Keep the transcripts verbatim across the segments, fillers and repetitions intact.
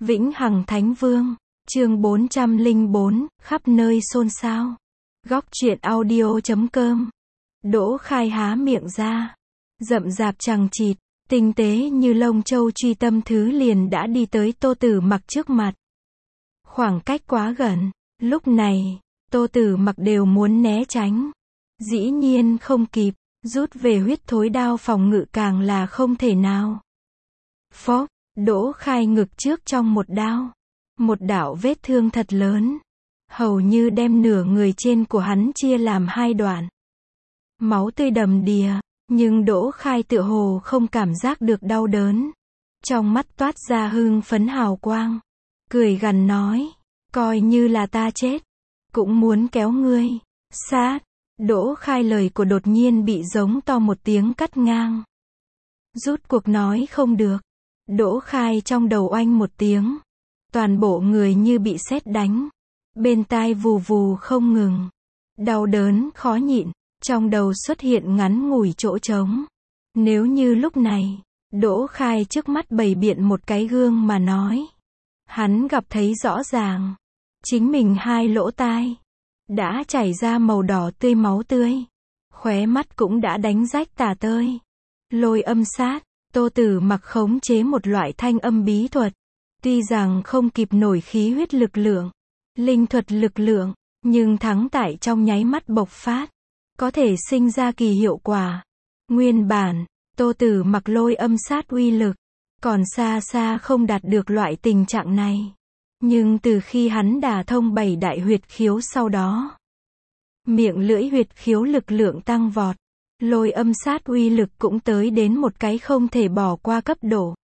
Vĩnh Hằng Thánh Vương, chương bốn trăm lẻ bốn, khắp nơi xôn xao. Góc truyện audio chấm com. Đỗ Khai há miệng ra, rậm rạp chằng chịt, tinh tế như lông châu truy tâm thứ liền đã đi tới Tô Tử Mặc trước mặt. Khoảng cách quá gần, lúc này, Tô Tử Mặc đều muốn né tránh. Dĩ nhiên không kịp, rút về huyết thối đao phòng ngự càng là không thể nào. Phốc, Đỗ Khai ngực trước trong một đao. Một đạo vết thương thật lớn. Hầu như đem nửa người trên của hắn chia làm hai đoạn. Máu tươi đầm đìa, nhưng Đỗ Khai tựa hồ không cảm giác được đau đớn. Trong mắt toát ra hưng phấn hào quang. Cười gằn nói, coi như là ta chết, cũng muốn kéo ngươi. Sát, Đỗ Khai lời của đột nhiên bị giống to một tiếng cắt ngang. Rút cuộc nói không được. Đỗ Khai trong đầu oanh một tiếng. Toàn bộ người như bị sét đánh. Bên tai vù vù không ngừng. Đau đớn khó nhịn. Trong đầu xuất hiện ngắn ngủi chỗ trống. Nếu như lúc này, Đỗ Khai trước mắt bày biện một cái gương mà nói. Hắn gặp thấy rõ ràng. Chính mình hai lỗ tai. Đã chảy ra màu đỏ tươi máu tươi. Khóe mắt cũng đã đánh rách tả tơi. Lôi âm sát. Tô Tử Mặc khống chế một loại thanh âm bí thuật. Tuy rằng không kịp nổi khí huyết lực lượng, linh thuật lực lượng, nhưng thắng tại trong nháy mắt bộc phát. Có thể sinh ra kỳ hiệu quả. Nguyên bản, Tô Tử Mặc lôi âm sát uy lực, còn xa xa không đạt được loại tình trạng này. Nhưng từ khi hắn đả thông bảy đại huyệt khiếu sau đó, miệng lưỡi huyệt khiếu lực lượng tăng vọt. Lôi âm sát uy lực cũng tới đến một cái không thể bỏ qua cấp độ.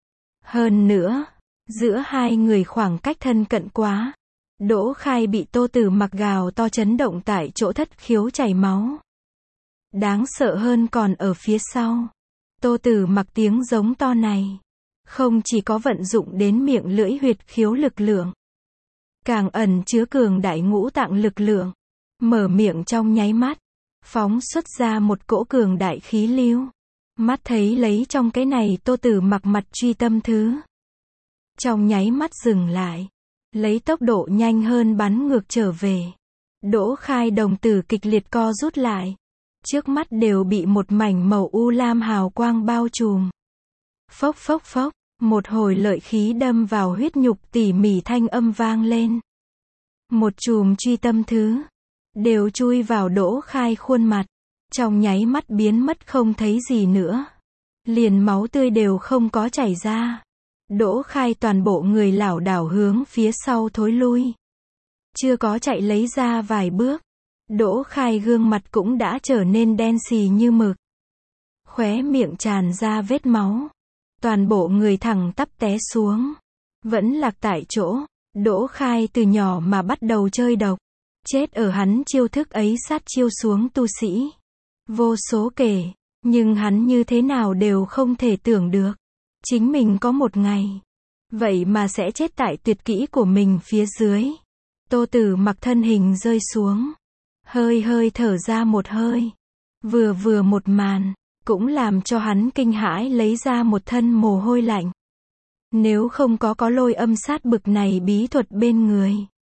Hơn nữa, giữa hai người khoảng cách thân cận quá. Đỗ Khai bị Tô Tử Mặc gào to chấn động tại chỗ thất khiếu chảy máu. Đáng sợ hơn còn ở phía sau. Tô Tử Mặc tiếng giống to này, không chỉ có vận dụng đến miệng lưỡi huyệt khiếu lực lượng, càng ẩn chứa cường đại ngũ tạng lực lượng. Mở miệng trong nháy mắt, phóng xuất ra một cỗ cường đại khí lưu. Mắt thấy lấy trong cái này Tô Tử Mặc mặt truy tâm thứ. Trong nháy mắt dừng lại. Lấy tốc độ nhanh hơn bắn ngược trở về. Đỗ Khai đồng tử kịch liệt co rút lại. Trước mắt đều bị một mảnh màu u lam hào quang bao trùm. Phốc phốc phốc, một hồi lợi khí đâm vào huyết nhục tỉ mỉ thanh âm vang lên. Một chùm truy tâm thứ đều chui vào Đỗ Khai khuôn mặt, trong nháy mắt biến mất không thấy gì nữa. Liền máu tươi đều không có chảy ra. Đỗ Khai toàn bộ người lảo đảo hướng phía sau thối lui. Chưa có chạy lấy ra vài bước, Đỗ Khai gương mặt cũng đã trở nên đen xì như mực. Khóe miệng tràn ra vết máu. Toàn bộ người thẳng tắp té xuống. Vẫn lạc tại chỗ. Đỗ Khai từ nhỏ mà bắt đầu chơi độc. Chết ở hắn chiêu thức ấy sát chiêu xuống tu sĩ. Vô số kể, nhưng hắn như thế nào đều không thể tưởng được. Chính mình có một ngày, vậy mà sẽ chết tại tuyệt kỹ của mình phía dưới. Tô Tử Mặc thân hình rơi xuống. Hơi hơi thở ra một hơi. Vừa vừa một màn, cũng làm cho hắn kinh hãi lấy ra một thân mồ hôi lạnh. Nếu không có có lôi âm sát bực này bí thuật bên người.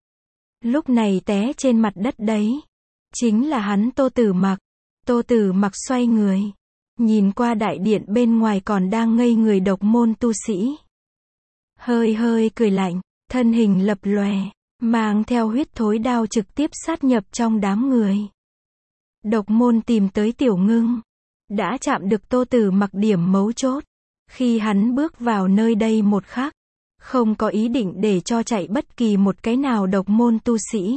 Lúc này té trên mặt đất đấy. Chính là hắn Tô Tử Mặc. Tô Tử Mặc xoay người. Nhìn qua đại điện bên ngoài còn đang ngây người độc môn tu sĩ. Hơi hơi cười lạnh, thân hình lập lòe, mang theo huyết thối đao trực tiếp sát nhập trong đám người. Độc môn tìm tới Tiểu Ngưng. Đã chạm được Tô Tử Mặc điểm mấu chốt. Khi hắn bước vào nơi đây một khắc, không có ý định để cho chạy bất kỳ một cái nào độc môn tu sĩ.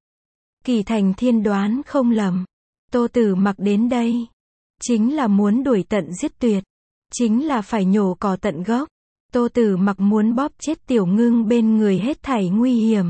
Kỳ Thành Thiên đoán không lầm. Tô Tử Mặc đến đây. Chính là muốn đuổi tận giết tuyệt. Chính là phải nhổ cỏ tận gốc. Tô Tử Mặc muốn bóp chết Tiểu Ngưng bên người hết thảy nguy hiểm.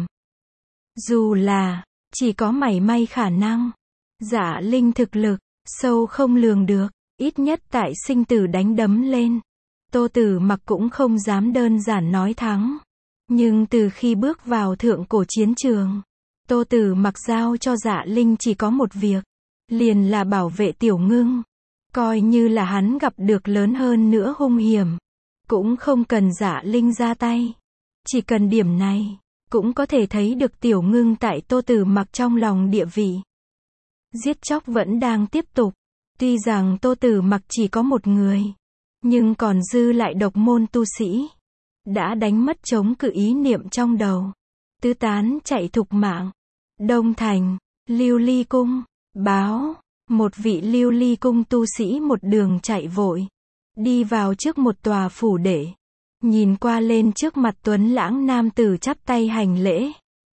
Dù là, chỉ có mảy may khả năng. Dạ Linh thực lực, sâu không lường được. Ít nhất tại sinh tử đánh đấm lên. Tô Tử Mặc cũng không dám đơn giản nói thắng. Nhưng từ khi bước vào thượng cổ chiến trường, Tô Tử Mặc giao cho Dạ Linh chỉ có một việc. Liền là bảo vệ Tiểu Ngưng. Coi như là hắn gặp được lớn hơn nữa hung hiểm, cũng không cần Dạ Linh ra tay. Chỉ cần điểm này, cũng có thể thấy được Tiểu Ngưng tại Tô Tử Mặc trong lòng địa vị. Giết chóc vẫn đang tiếp tục. Tuy rằng Tô Tử Mặc chỉ có một người, nhưng còn dư lại độc môn tu sĩ. Đã đánh mất chống cự ý niệm trong đầu. Tứ tán chạy thục mạng. Đông Thành, Lưu Ly Cung, báo, một vị Lưu Ly Cung tu sĩ một đường chạy vội. Đi vào trước một tòa phủ đệ. Nhìn qua lên trước mặt tuấn lãng nam tử chắp tay hành lễ.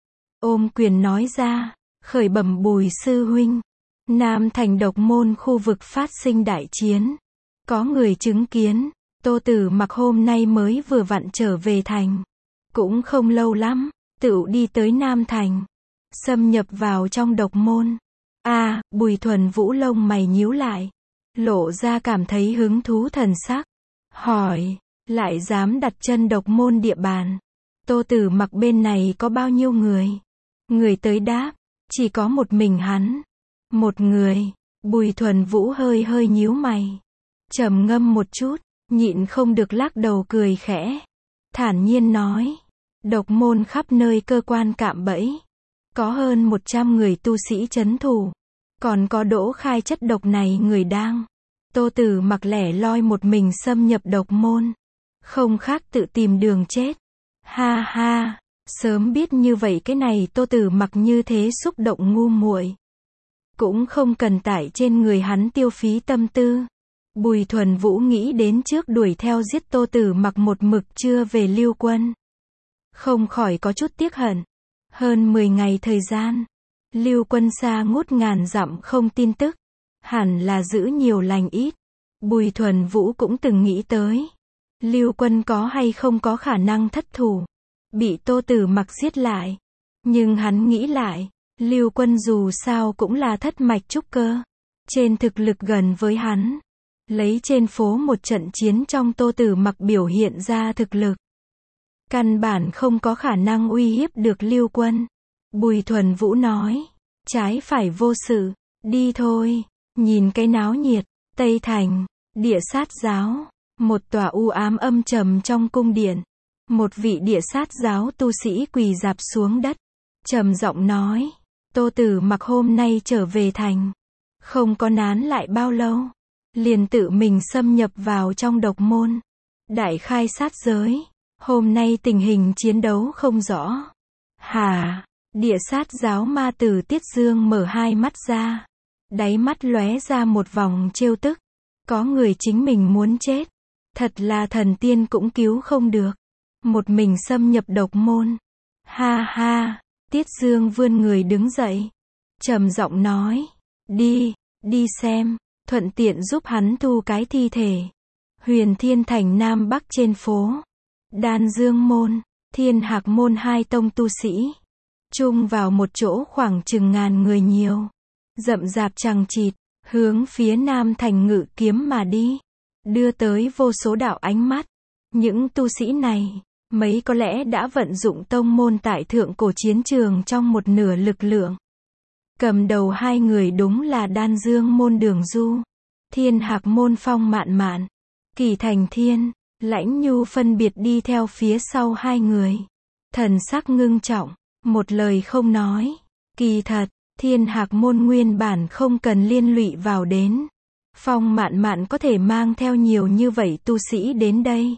Ôm quyền nói ra, khởi bẩm Bùi sư huynh. Nam Thành độc môn khu vực phát sinh đại chiến. Có người chứng kiến, Tô Tử Mặc hôm nay mới vừa vặn trở về thành. Cũng không lâu lắm, tựu đi tới Nam Thành. Xâm nhập vào trong độc môn. a à, Bùi Thuần Vũ lông mày nhíu lại. Lộ ra cảm thấy hứng thú thần sắc. Hỏi, lại dám đặt chân độc môn địa bàn. Tô Tử Mặc bên này có bao nhiêu người? Người tới đáp, chỉ có một mình hắn. Một người. Bùi Thuần Vũ hơi hơi nhíu mày. Trầm ngâm một chút, nhịn không được lắc đầu cười khẽ. Thản nhiên nói, độc môn khắp nơi cơ quan cạm bẫy. Có hơn một trăm người tu sĩ trấn thủ. Còn có Đỗ Khai chất độc này người đang. Tô Tử Mặc lẻ loi một mình xâm nhập độc môn. Không khác tự tìm đường chết. Ha ha, sớm biết như vậy cái này Tô Tử Mặc như thế xúc động ngu muội. Cũng không cần tải trên người hắn tiêu phí tâm tư. Bùi Thuần Vũ nghĩ đến trước đuổi theo giết Tô Tử Mặc một mực chưa về Lưu Quân. Không khỏi có chút tiếc hận. Hơn mười ngày thời gian. Lưu Quân xa ngút ngàn dặm không tin tức. Hẳn là giữ nhiều lành ít. Bùi Thuần Vũ cũng từng nghĩ tới. Lưu Quân có hay không có khả năng thất thủ. Bị Tô Tử Mặc giết lại. Nhưng hắn nghĩ lại. Lưu Quân dù sao cũng là thất mạch trúc cơ. Trên thực lực gần với hắn. Lấy trên phố một trận chiến trong Tô Tử Mặc biểu hiện ra thực lực. Căn bản không có khả năng uy hiếp được Lưu Quân. Bùi Thuần Vũ nói. Trái phải vô sự. Đi thôi. Nhìn cái náo nhiệt. Tây Thành. Địa sát giáo. Một tòa u ám âm trầm trong cung điện. Một vị địa sát giáo tu sĩ quỳ rạp xuống đất. Trầm giọng nói. Tô Tử Mặc hôm nay trở về thành. Không có nán lại bao lâu. Liền tự mình xâm nhập vào trong độc môn. Đại khai sát giới. Hôm nay tình hình chiến đấu không rõ. Hả? Địa sát giáo ma tử Tiết Dương mở hai mắt ra. Đáy mắt lóe ra một vòng trêu tức. Có người chính mình muốn chết. Thật là thần tiên cũng cứu không được. Một mình xâm nhập độc môn. Ha ha. Tiết Dương vươn người đứng dậy. Trầm giọng nói. Đi, đi xem. Thuận tiện giúp hắn thu cái thi thể. Huyền Thiên Thành Nam Bắc trên phố. Đan Dương Môn, Thiên Hạc Môn hai tông tu sĩ. Chung vào một chỗ khoảng chừng ngàn người nhiều. Rậm rạp chằng chịt, hướng phía Nam Thành ngự kiếm mà đi. Đưa tới vô số đạo ánh mắt. Những tu sĩ này, mấy có lẽ đã vận dụng tông môn tại thượng cổ chiến trường trong một nửa lực lượng. Cầm đầu hai người đúng là Đan Dương Môn Đường Du. Thiên Hạc Môn Phong Mạn Mạn. Kỳ Thành Thiên, Lãnh Nhu phân biệt đi theo phía sau hai người. Thần sắc ngưng trọng, một lời không nói. Kỳ thật, Thiên Hạc Môn nguyên bản không cần liên lụy vào đến. Phong Mạn Mạn có thể mang theo nhiều như vậy tu sĩ đến đây.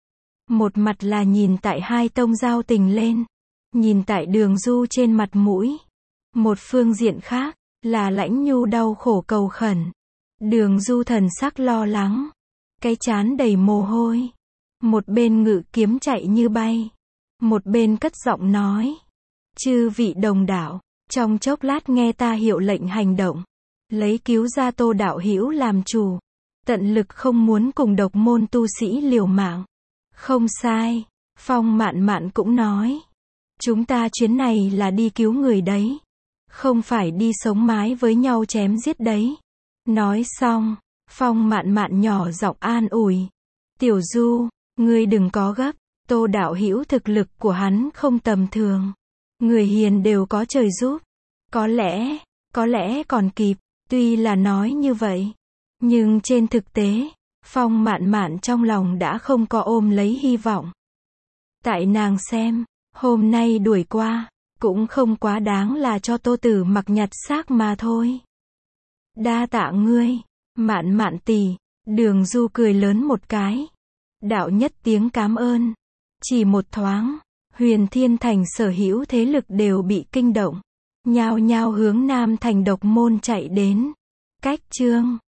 Một mặt là nhìn tại hai tông giao tình lên. Nhìn tại Đường Du trên mặt mũi. Một phương diện khác, là Lãnh Nhu đau khổ cầu khẩn. Đường Du thần sắc lo lắng. Cái trán đầy mồ hôi. Một bên ngự kiếm chạy như bay. Một bên cất giọng nói. Chư vị đồng đạo, trong chốc lát nghe ta hiệu lệnh hành động. Lấy cứu ra Tô đạo hữu làm chủ. Tận lực không muốn cùng độc môn tu sĩ liều mạng. Không sai, Phong Mạn Mạn cũng nói. Chúng ta chuyến này là đi cứu người đấy. Không phải đi sống mái với nhau chém giết đấy. Nói xong, Phong Mạn Mạn nhỏ giọng an ủi. Tiểu Du, ngươi đừng có gấp. Tô đạo hữu thực lực của hắn không tầm thường. Người hiền đều có trời giúp. Có lẽ, có lẽ còn kịp. Tuy là nói như vậy. Nhưng trên thực tế, Phong Mạn Mạn trong lòng đã không có ôm lấy hy vọng. Tại nàng xem, hôm nay đuổi qua, cũng không quá đáng là cho Tô Tử Mặc nhặt xác mà thôi. Đa tạ ngươi, Mạn Mạn tỷ. Đường Du cười lớn một cái. Đạo nhất tiếng cám ơn. Chỉ một thoáng, Huyền Thiên Thành sở hữu thế lực đều bị kinh động, nhao nhao hướng Nam Thành Độc Môn chạy đến. Cách chương